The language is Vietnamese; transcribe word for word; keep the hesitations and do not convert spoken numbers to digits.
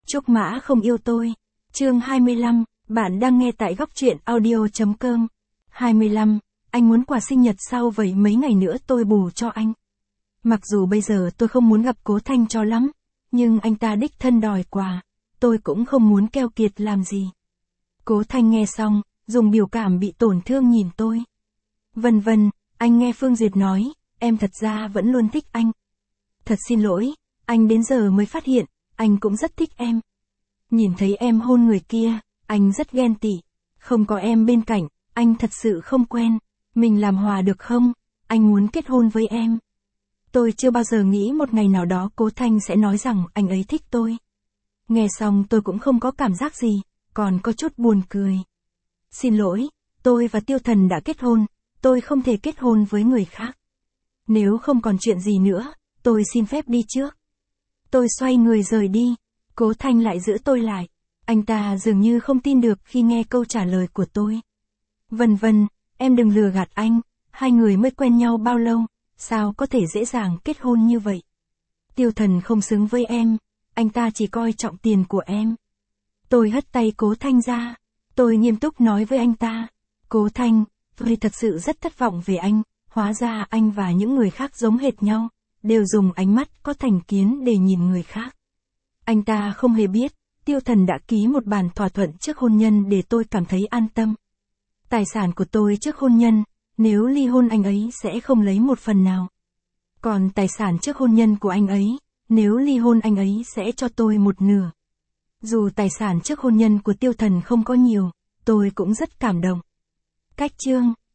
Trúc Mã không yêu tôi. Chương hai mươi lăm, bạn đang nghe tại góc truyện audio.com. hai mươi lăm, anh muốn quà sinh nhật sau vậy mấy ngày nữa tôi bù cho anh. Mặc dù bây giờ tôi không muốn gặp Cố Thanh cho lắm, nhưng anh ta đích thân đòi quà, tôi cũng không muốn keo kiệt làm gì. Cố Thanh nghe xong, dùng biểu cảm bị tổn thương nhìn tôi. Vân vân, anh nghe Phương Duyệt nói, em thật ra vẫn luôn thích anh. Thật xin lỗi, anh đến giờ mới phát hiện, anh cũng rất thích em. Nhìn thấy em hôn người kia, anh rất ghen tị. Không có em bên cạnh, anh thật sự không quen. Mình làm hòa được không? Anh muốn kết hôn với em. Tôi chưa bao giờ nghĩ một ngày nào đó Cố Thanh sẽ nói rằng anh ấy thích tôi. Nghe xong tôi cũng không có cảm giác gì, còn có chút buồn cười. Xin lỗi, tôi và Tiêu Thần đã kết hôn, tôi không thể kết hôn với người khác. Nếu không còn chuyện gì nữa, tôi xin phép đi trước. Tôi xoay người rời đi, Cố Thanh lại giữ tôi lại. Anh ta dường như không tin được khi nghe câu trả lời của tôi. Vân vân, em đừng lừa gạt anh, hai người mới quen nhau bao lâu, sao có thể dễ dàng kết hôn như vậy. Tiêu Thần không xứng với em, anh ta chỉ coi trọng tiền của em. Tôi hất tay Cố Thanh ra, tôi nghiêm túc nói với anh ta. Cố Thanh, tôi thật sự rất thất vọng về anh, hóa ra anh và những người khác giống hệt nhau, đều dùng ánh mắt có thành kiến để nhìn người khác. Anh ta không hề biết, Tiêu Thần đã ký một bản thỏa thuận trước hôn nhân để tôi cảm thấy an tâm. Tài sản của tôi trước hôn nhân, nếu ly hôn anh ấy sẽ không lấy một phần nào. Còn tài sản trước hôn nhân của anh ấy, nếu ly hôn anh ấy sẽ cho tôi một nửa. Dù tài sản trước hôn nhân của Tiêu Thần không có nhiều, tôi cũng rất cảm động. Cách chương